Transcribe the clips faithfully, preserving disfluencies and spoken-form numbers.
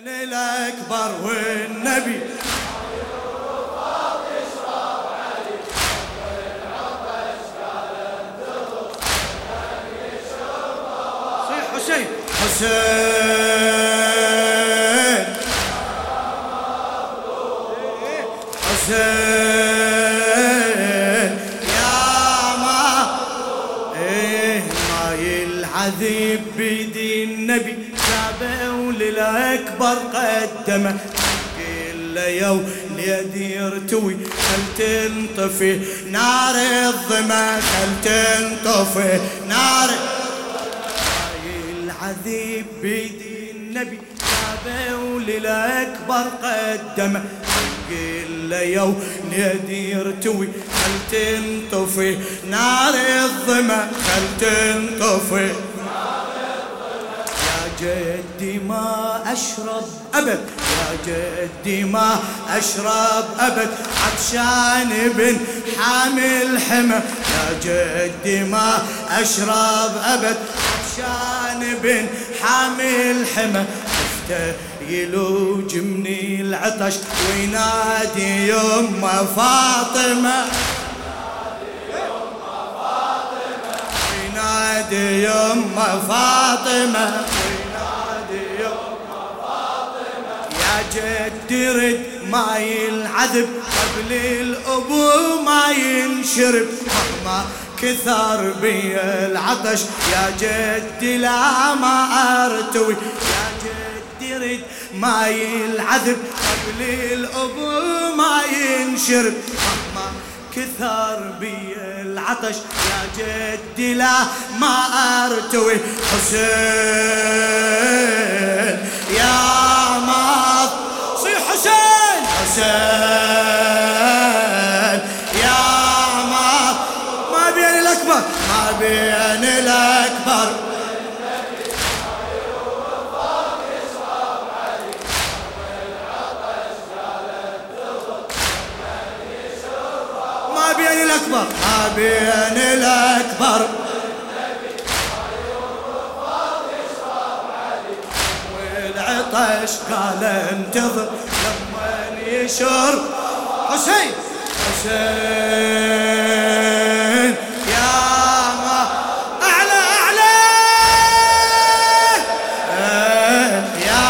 الأكبر والنبي صيح حسين حسين حسين يا ما ايه ماي العذيب بيدي النبي جابه للأكبر قدمه قيل له يو ليدي يرتوي خل تنطفي نار الظما خل تنطفي نار ماي العذيب بيدي النبي جابه للأكبر قدمه قيل له يو ليدي يرتوي خل تنطفي نار الظما خل تنطفي جدي ما أشرب أبد يا جدي ما أشرب أبد عطشان بن حامل حمى يا جدي ما أشرب أبد عطشان بن حامل حمى يلوج مني العطش وينادي يما فاطمة وينادي يما فاطمة جدي رد ماي العذب قبل الأبو ما ينشرب مهما كثر بي العطش يا جدي لا ما أرتوي يا جدي رد ماي العذب قبل الأبو ما ينشرب مهما كثر بي العطش يا جدي لا ما أرتوي حسين يا ما حسين حسين يا ما ما بين الأكبر ما بين الأكبر ما بين الأكبر ما بين الأكبر والعطش قال انتظر يشر حسين حسين يا ما أعلى أعلى يا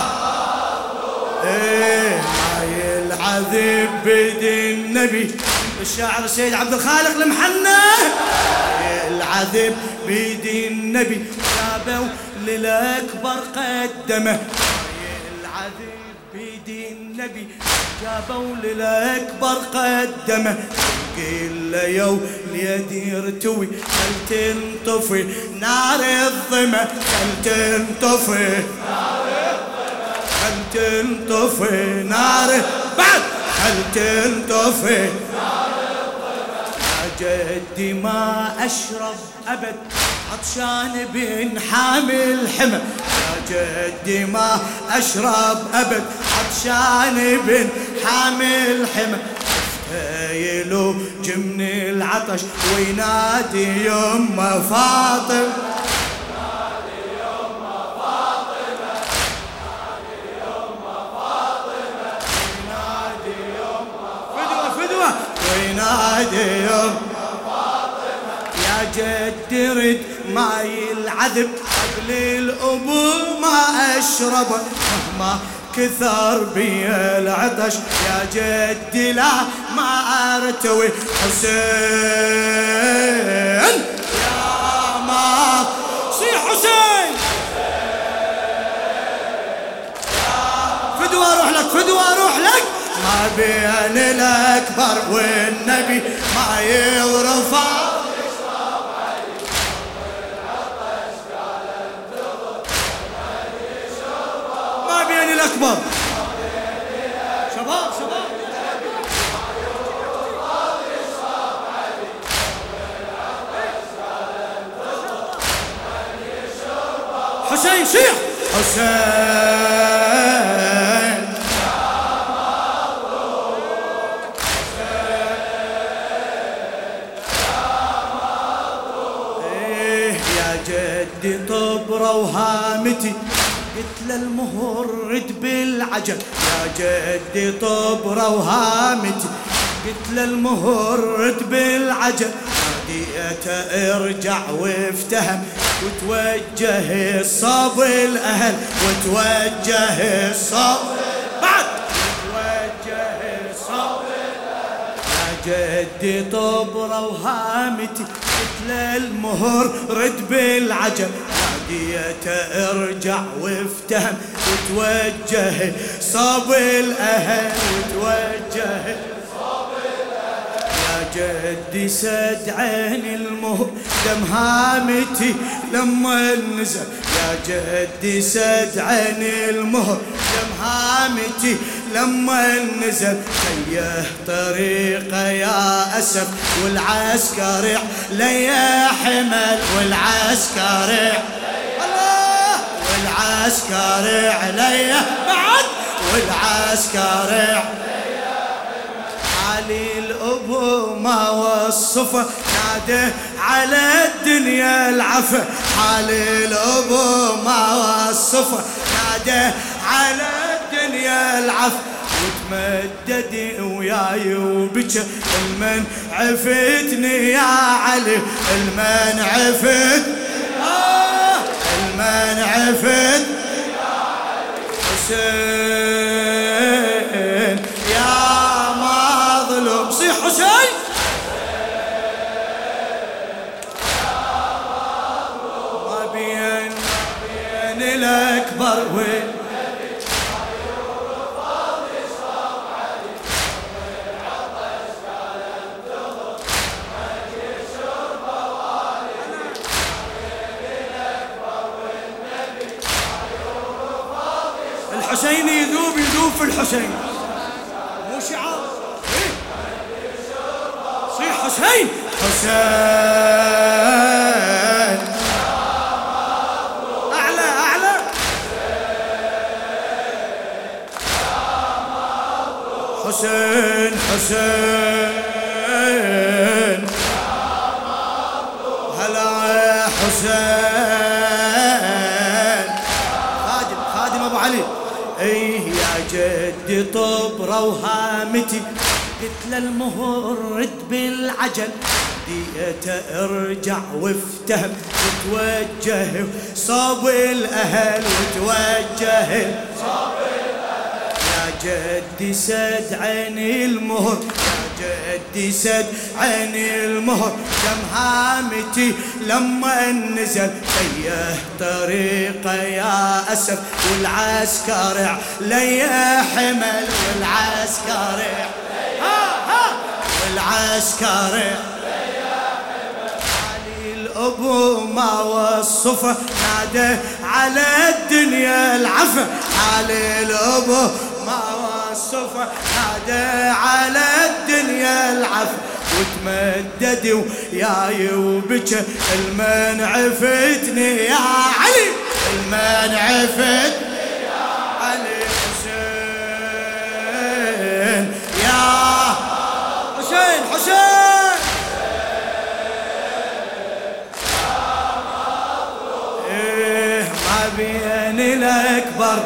إيه ماي العذب بدي النبي الشاعر السيد عبد الخالق المحنى العذب بيدي النبي جابوا للأكبر قدمه العذب بيدي النبي جابوا للأكبر قدمه قيل له يو ليدي يرتوي خل تنطفي نار الظما خل تنطفي نار الظما خل تنطفي نار بعد خل تنطفي نار الظما يا جدي ما أشرب أبد عطشان بن حامل حمى يا جدي ما أشرب أبد عطشان بن حامل حمى يلو جمني العطش وينادي يما فاطمة ينادي يما فاطمة ينادي يما فاطمة ينادي يما فدوة فدوة وينادي يما فاطمة يا جدي رد ماي العذب قبل الأبو ما أشربه مهما كثر بي العطش يا جدي لا ما أرتوي حسين يا ما صيح حسين فدوة أروح لك فدوة أروح لك ما بين الأكبر والنبي ما يرفع الأكبر شباب شباب حسين شيخ حسين إيه يا جدي طبرة وهامتي قلت له المهر رد بالعجل يا جدي طبرة وهامتي، قلت له المهر رد بالعجل ناديته ارجع وافتهم، وتوجه الصوب الاهل وتوجه الصوب بعد وتوجه الصوب الاهل يا جدي طبرة وهامتي، قلت له المهر رد بالعجل ناديته ارجع وافتهم، وتوجه صوب الاهل وتوجه جدي سد عين المهر دم هامتي لما نزل، يا جدي سد عين المهر دم هامتي لما نزل، تيه طريقه يا اسف والعسكري عليا حمل، والعسكري الله والعسكري عليا بعد، والعسكري علي الأبو ما وصفه ناده على الدنيا العفة، حالي الأبو ما وصفه ناده على الدنيا العفة، وتمدد وياي وبكى المن عفتني يا علي، المن عفت آه المن عفت حسين يا مظلوم، صيح حسين ما بين بين الأكبر وين الحسين يذوب يذوب في الحسين مو شعار إيه؟ صيح حسين حسين أعلى أعلى حسين حسين هلا حسين خادم خادم أبو علي ايه يا جدي طبرة وهامتي، قلت له المهر رد بالعجل ديته ارجع وافتهم، وتوجه صوب الاهل وتوجه صوب الاهل، يا جدي سد عيني المهر يا جدي سد عيني المهر دم هامتي لما نزل، تيه طريقه يا اسف والعسكري عليا حمل، والعسكري ها ها والعسكري عليا حمل، علي الابو ما وصفه ناده على الدنيا العفة، علي الابو ما وصفه ناده على الدنيا العفة، وتمدد وياي وبكى المن عفتني يا علي، المن عفتني يا علي حسين يا حسين حسين ايه ما بين الاكبر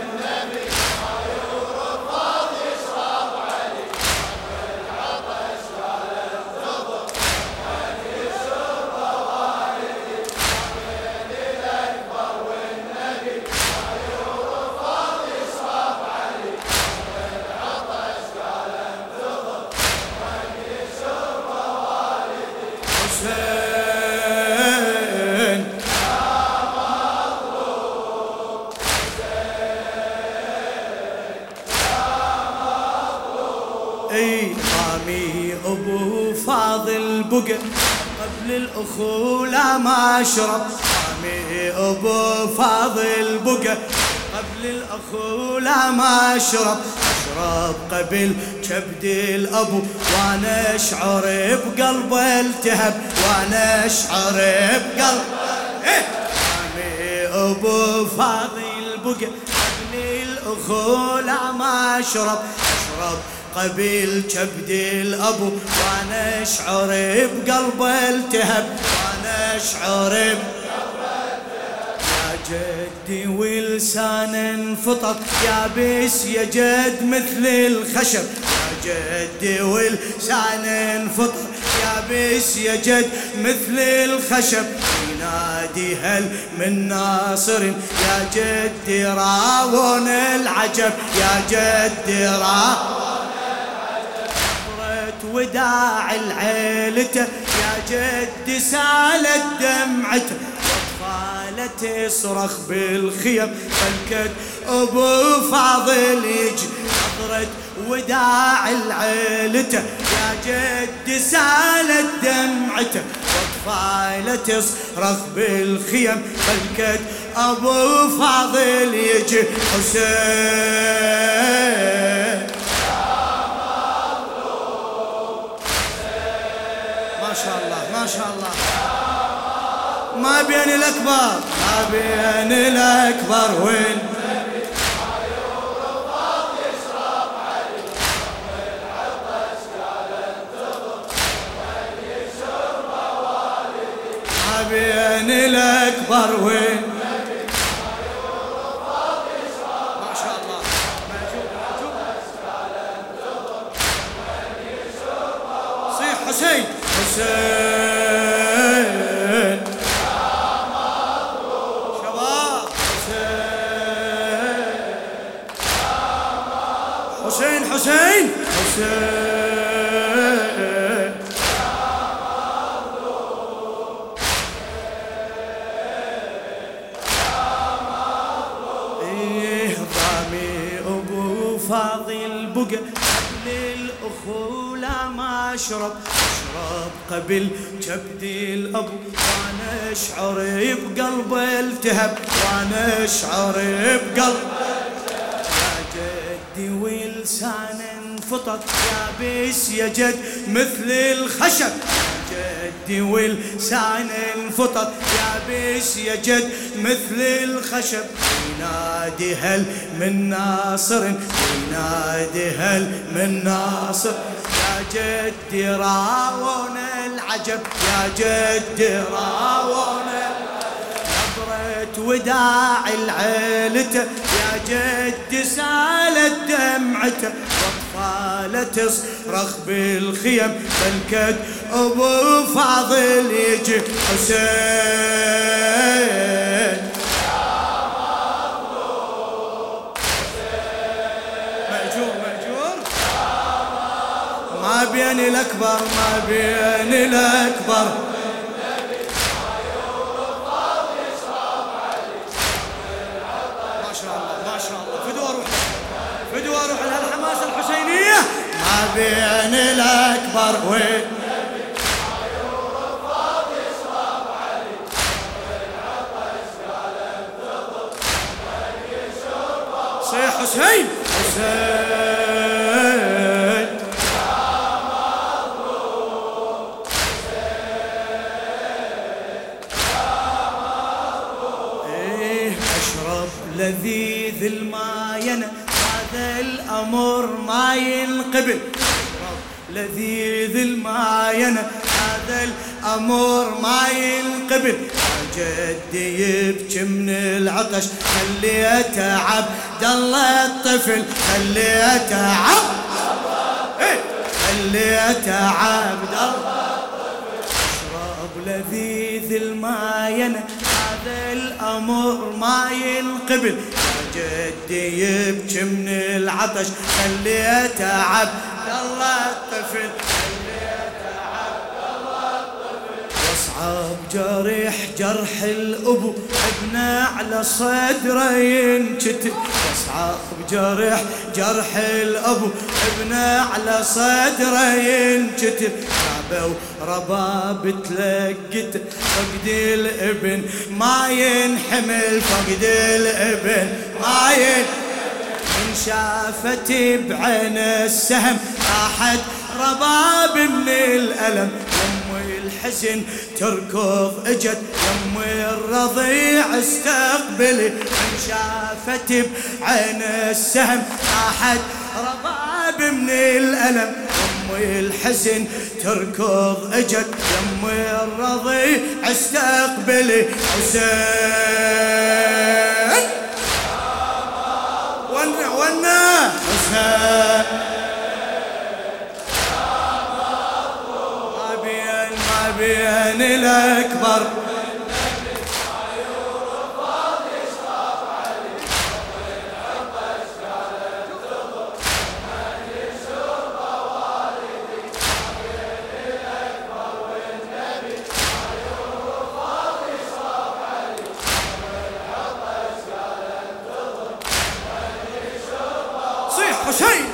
اي طامي ابو فاضل بقى قبل الاخو لا ما اشرب، طامي ابو فاضل بقى قبل الاخو لا ما اشرب، اشرب قبل كبد الابو وانا اشعر بقلبه التهب، وانا اشعر بقلبه إيه؟ طامي ابو فاضل بقى قبل الاخو لا ما اشرب، اشرب قبل كبد الابو وانا اشعر بقلبه التهب، وانا اشعر بقلبه التهب، يا جد جدي ولسان انفطر يابس يا جد مثل الخشب، يا جدي ولسان انفطر يابس يا جد مثل الخشب، ينادي هل من ناصر يا جدي راون العجب، يا جدي راون العجب. نظرة وداع العيلته يا جدي سالت دمعته، واطفاله تصرخ بالخيم فالكد ابو فاضل يجي. نظرة وداع العيلته يا جدي سالت دمعته، واطفاله تصرخ بالخيم فالكد ابو فاضل يجي. حسين ما شاء الله ما شاء الله، ما بين الأكبر ما بين الأكبر وين ما بين الأكبر وين ما شاء الله. صيح حسين حسين شباب، حسين حسين حسين حسين ايه ضامي ابو فاضل بقى قبل الاخوله ما اشرب، اشرب قبل كبدي الابو وانا اشعر بقلب التهب، وانا اشعر بقلب يا جدي ولسان انفطر يابس يا جد مثل الخشب، يا جدي ولسان انفطر يابس يا جد مثل الخشب، ينادي هل من ناصر ينادي هل من ناصر، يا جدي راون العجب، يا جدي راون نظرة وداع العيلته يا جدي سالت دمعته، واطفاله تصرخ بالخيم فالكد ابو فاضل يجي. حسين مأجور مأجور ما بين الأكبر ما بين الأكبر ما شاء الله ما شاء الله. فدوى روح فدوى روح لهالحماسة الحسينية ما بين الأكبر وين صيح حسين حسين لذيذ الماين هذا الأمر ما ينقبل، لذيذ الماين هذا الأمر ما ينقبل، جدي يبكي من العطش خليته عبد الله الطفل، خليته عبد الله خليته عبد الله الطفل. اشرب لذيذ الماين هذا الأمر ما ينقبل، جدي يبكي من العطش خليته عبد الله الطفل، خليته عبد الله الطفل. واصعب جرح جرح الأبو ابنه على صدره ينكتب، واصعب جرح جرح الأبو ابنه على صدره ينكتب، تعبه ورباب تلقت فقد الابن ما ينحمل، فقد الابن ما ينحمل. من شافتي بعين السهم راحت رباب من الألم، يم الحزن تركض اجت يم الرضيع استقبلي، من شافتي بعين السهم راحت رباب من الألم، الحزن تركض اجت يم الرضيع استقبلي. حسين ونا حسين ما بين ما بين الأكبر حسين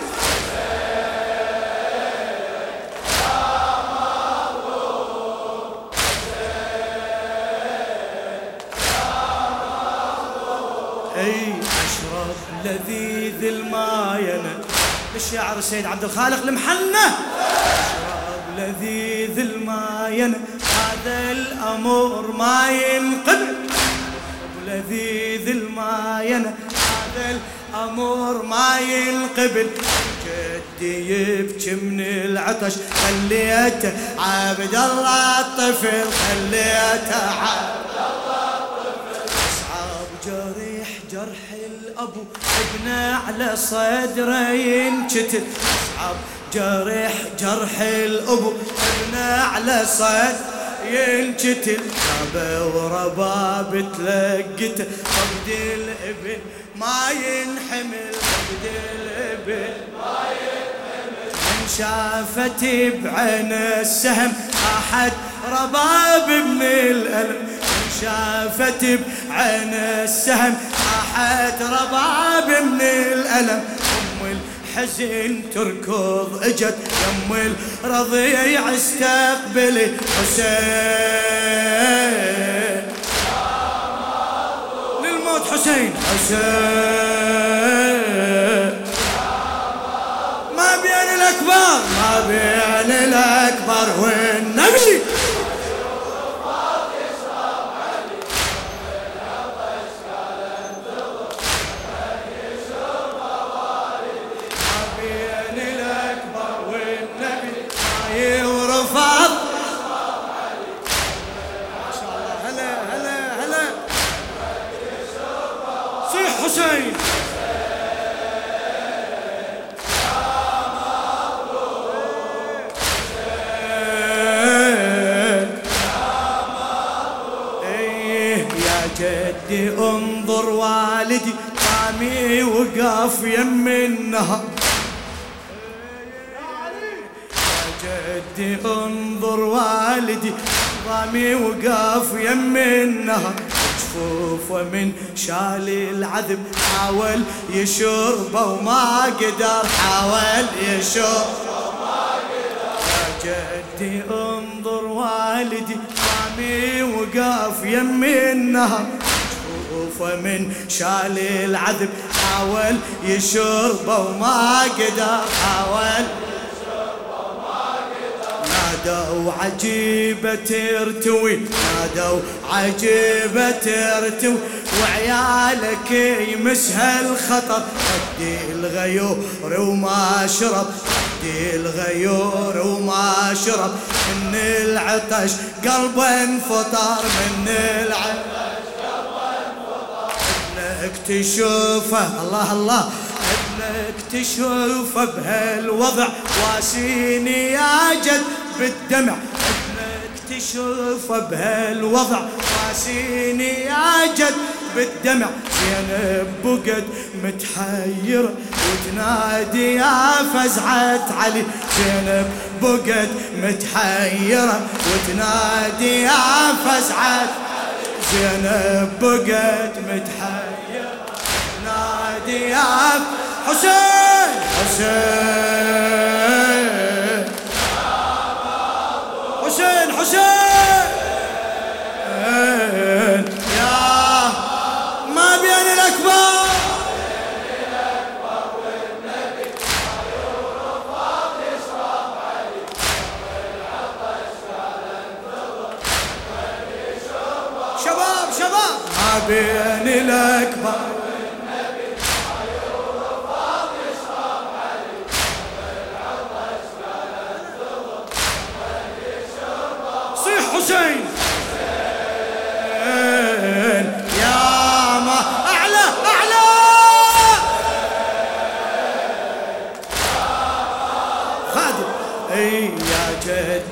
اي اشرب لذيذ الماينة الشاعر السيد عبد الخالق المحنة اشرب لذيذ الماينة هذا الامر ما ينقل لذيذ الماينة هذا الأمر ما ينقبل جدي يبكي من العطش خليته عبد الله الطفل خليته عبد الله الطفل أصعب جريح جرح الأبو ابنه على صدره ينشتل أصعب جريح جرح الأبو ابنه على صدره ينشتل ربا ورباب تلقته فقد الابن ما ينحمل فقد الابن ما ينحمل من شافت بعين السهم احد رباب من الالم من شافت بعين السهم احد رباب من الالم حزن تركض اجت يم الرضيع استقبلي حسين للموت حسين حسين ما بين الأكبر ما بين الأكبر والنبي حسين يا جدي انظر والدي قامي وقف يم النهر يا جدي انظر والدي قامي وقف يم النهر جفوفه من شال العذب حاول يشربه وما قدر حاول يشربه وما قدر يا جدي انظر والدي قامي وقف يم النهر جفوفه من شال العذب حاول يشربه وما قدر حاول نادوا عجيبة ترتوي نادوا عجيبة ترتوي وعيالك يمسها الخطر ودي الغيور وما شرب ودي الغيور وما شرب من العطش قلبه انفطر من العطش قلبه انفطر ابنك تشوفه الله الله ابنك تشوفه بهالوضع واسيني يا جد بالدمع ابنك تشوفه بهالوضع واسيني يا جد بالدمع زينب بقد متحيرة وتنادي يا فزعة علي زينب بقد متحيرة وتنادي يا فزعة زينب بقد متحيرة نادي يا حسين حسين حسين حسين يا ما بين الأكبر شباب شباب ما بين الأكبر حسين يا ما أعلى أعلى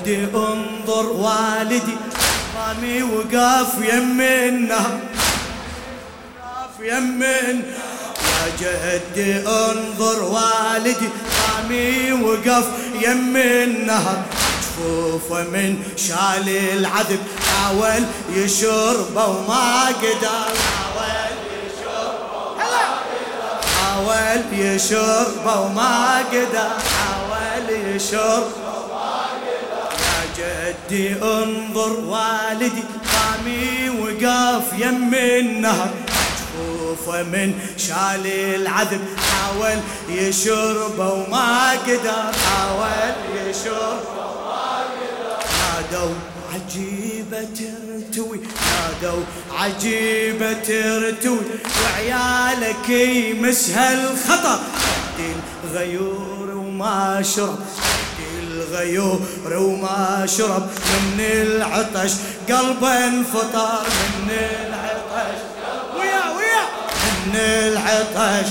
جدي انظر والدي رامي وقاف يم النهر وقاف يم يا جدي انظر والدي رامي وقف يم النهر جفوفه من شال العذب حاول يشربه وما قدر حاول حاول يشربه وما قدر حاول يشرب يا جدي انظر والدي قامي وقاف يم النهر جفوفه من شال العذب حاول يشربه وما قدر حاول يشربه وما قدر نادوا عجيبة ترتوي نادوا عجيبة ترتوي وعيالك يمسها الخطر عدي الغيور وما شرب عدي الغيور وما شرب من العطش قلبه انفطر من العطش ويا ويا من العطش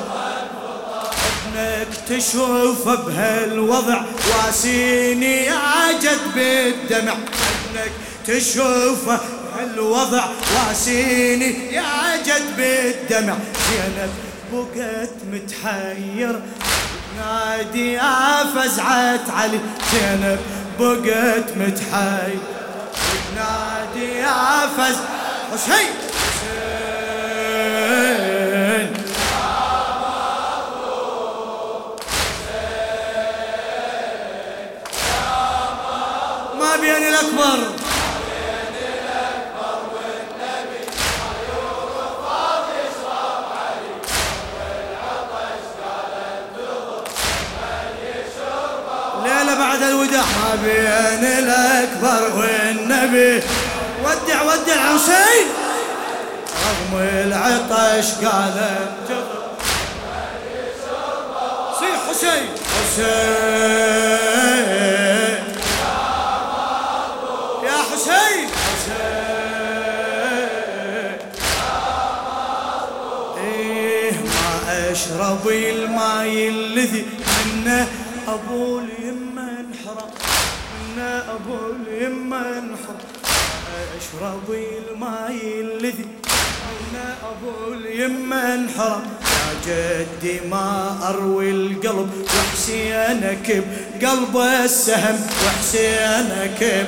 ابنك تشوفه بهالوضع واسيني عجد بالدمع ابنك تشوفه بهالوضع واسيني يا عجد بالدمع زينب بقت متحير نادي يا فزعت علي زينب بقت متحير نادي يا فز حسين ما بين الأكبر ليلة بعد الوداع ما بين الأكبر والنبي ودع ودع حسين رغم العطش قال صيح حسين حسين يا حسين ايه ما اشرب الماي الذي منه ابو اليمه انحرم منه ابو اليمه انحرم اشرب الماي الذي منه ابو اليمه انحرم يا جدي ما اروي القلب وحسين كب قلبه السهم وحسين كب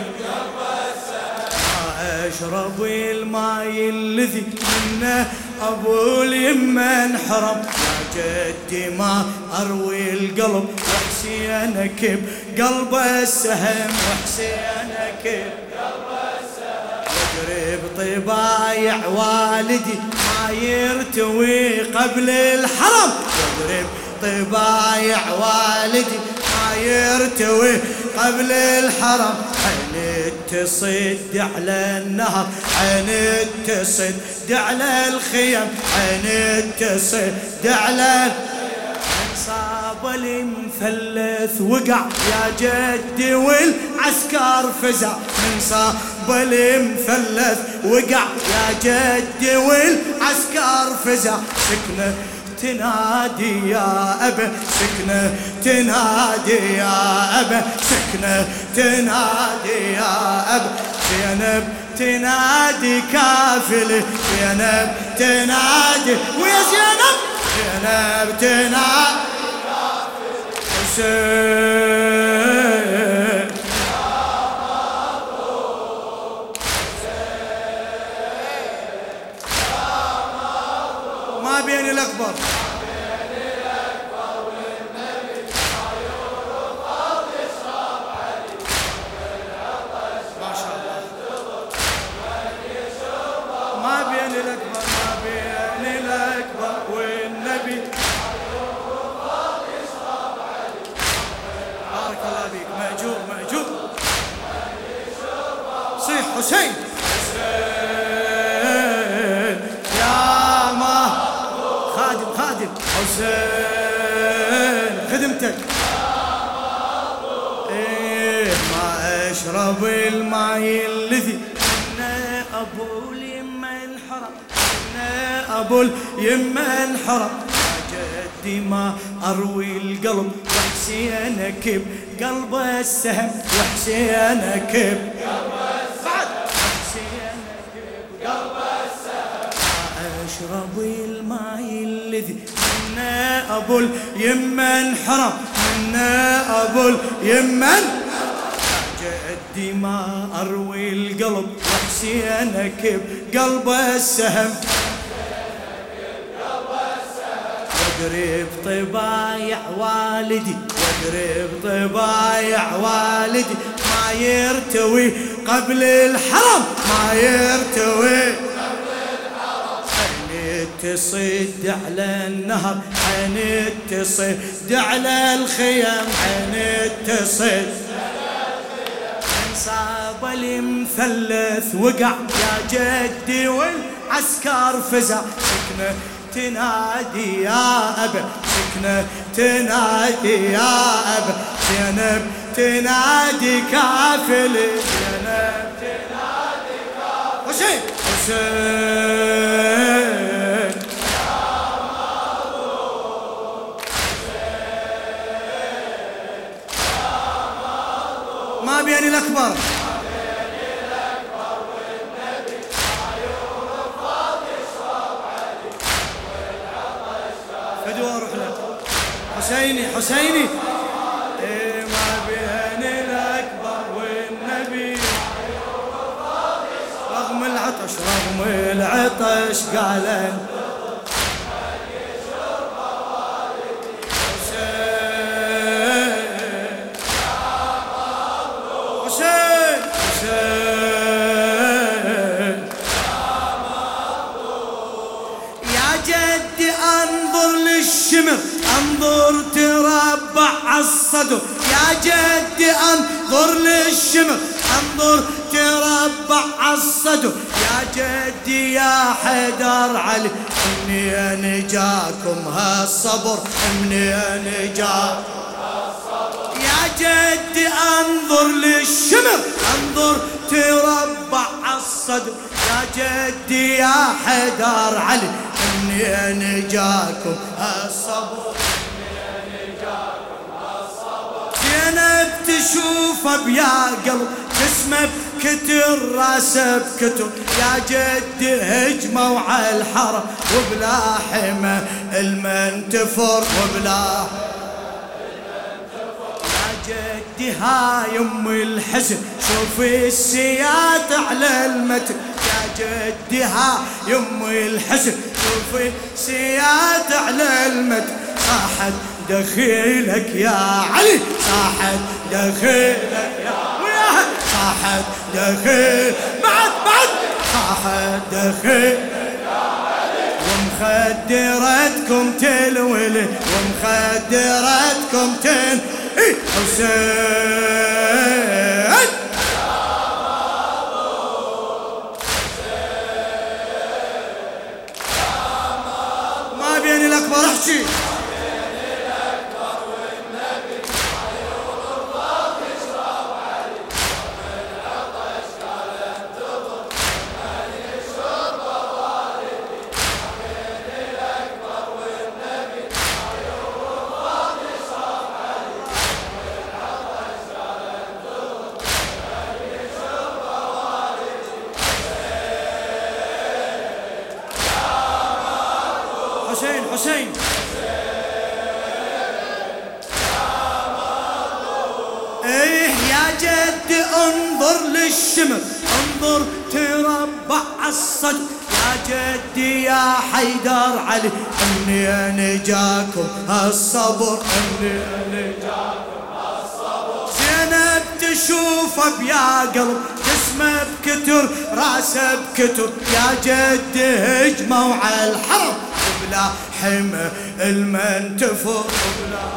اشرب الماي الذي منه ابو اليمه انحرم يا جدي ما اروي القلب وحسين كب قلبه السهم وحسين كب قلبه السهم يجري بطبايع والدي ما يرتوي قبل الحرم يجري بطبايع والدي ما يرتوي قبل الحرم عين تصد على النهر عين تصد على الخيم عين تصد على صاب المثلث وقع يا جدي والعسكر فزع من صاب المثلث وقع يا جدي والعسكر فزع سكنه تنادي يا أبا سكنة تنادي يا أبا سكنة تنادي يا أبا زينب تنادي كافل زينب تنادي ويا زينب زينب تنادي كافل حسين ما بين الأكبر حسين حسين يا ما خادم خادم حسين خدمتك ايه ما اشرب الماي الذي منه ابو اليمه انحرم منه ابو اليمه انحرم جدي ما أروي القلب وحسينك بقلب السهم وحسينك بعد وحسينك بقلب السهم أشرب الماء الذي منا أبو اليمة انحرم منا أبو اليمة جدي ما أروي القلب وحسينك بقلب السهم واقرب طبايع والدي واقرب طبايع والدي ما يرتوي قبل الحرم ما يرتوي عين تصد على النهر عين تصد على الخيام عين تصد صاب المثلث وقع يا جدي والعسكر فزع سكنه تنادي يا أبا سكنه تنادي يا أبا زينب تنادي كافل زينب تنادي كافل حسين حسين ما بيني الأكبر حسيني حسيني إيه ما بين الأكبر والنبي رغم العطش رغم العطش قال حسين حسين يا جدي انظر للشمر انظر تربع الصدر يا جدي انظر للشمر انظر تربع الصدر يا جدي يا حيدر علي منين جاكم هالصبر منين جاكم هالصبر يا جدي انظر للشمر انظر تربع الصدر يا جدي يا حيدر علي منين جاكم هالصبر زينب تشوفه بيا قلب جسمه بكتر راسه بكتر يا جدي هجموا على الحرم وبلا حمى المنتفر وبلا يا جدي هاي ام الحزن شوفي السياط على المتن يا جدي هاي ام الحزن شوفي السياط على المتن صاحت دخيلك يا علي صاحت دخيلك يا وياه صاحت دخيل بعد بعد صاحت دخيلك يا علي ومخدرتكم تلولي ومخدرتكم تل حسين ما بين الأكبر احكي حسين حسين ايه يا جدي انظر للشمر انظر تربع الصدر يا جدي يا حيدر علي منين جاكم هالصبر منين جاكم هالصبر زينب تشوفه بيا قلب جسمه بكتر راسه بكتر يا جدي هجموا على الحرم وبلا حمى المنتفر وبلا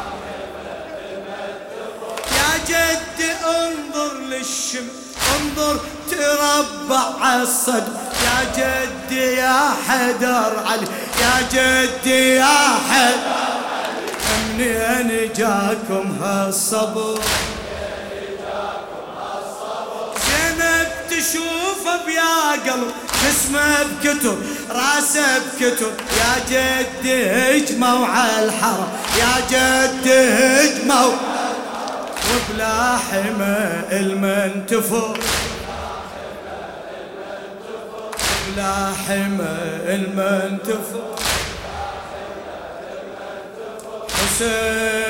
يا جدي انظر للشمس انظر تربع الصدر يا جدي يا حيدر علي يا جدي يا حيدر علي منين جاكم هالصبر زينب تشوفه بيا قلب جسمه بكتب راسه بكتب، يا جدي هجموا على الحرم، يا جدي هجموا وبلا حمى المنتفو، بلا حمى المنتفو. حسين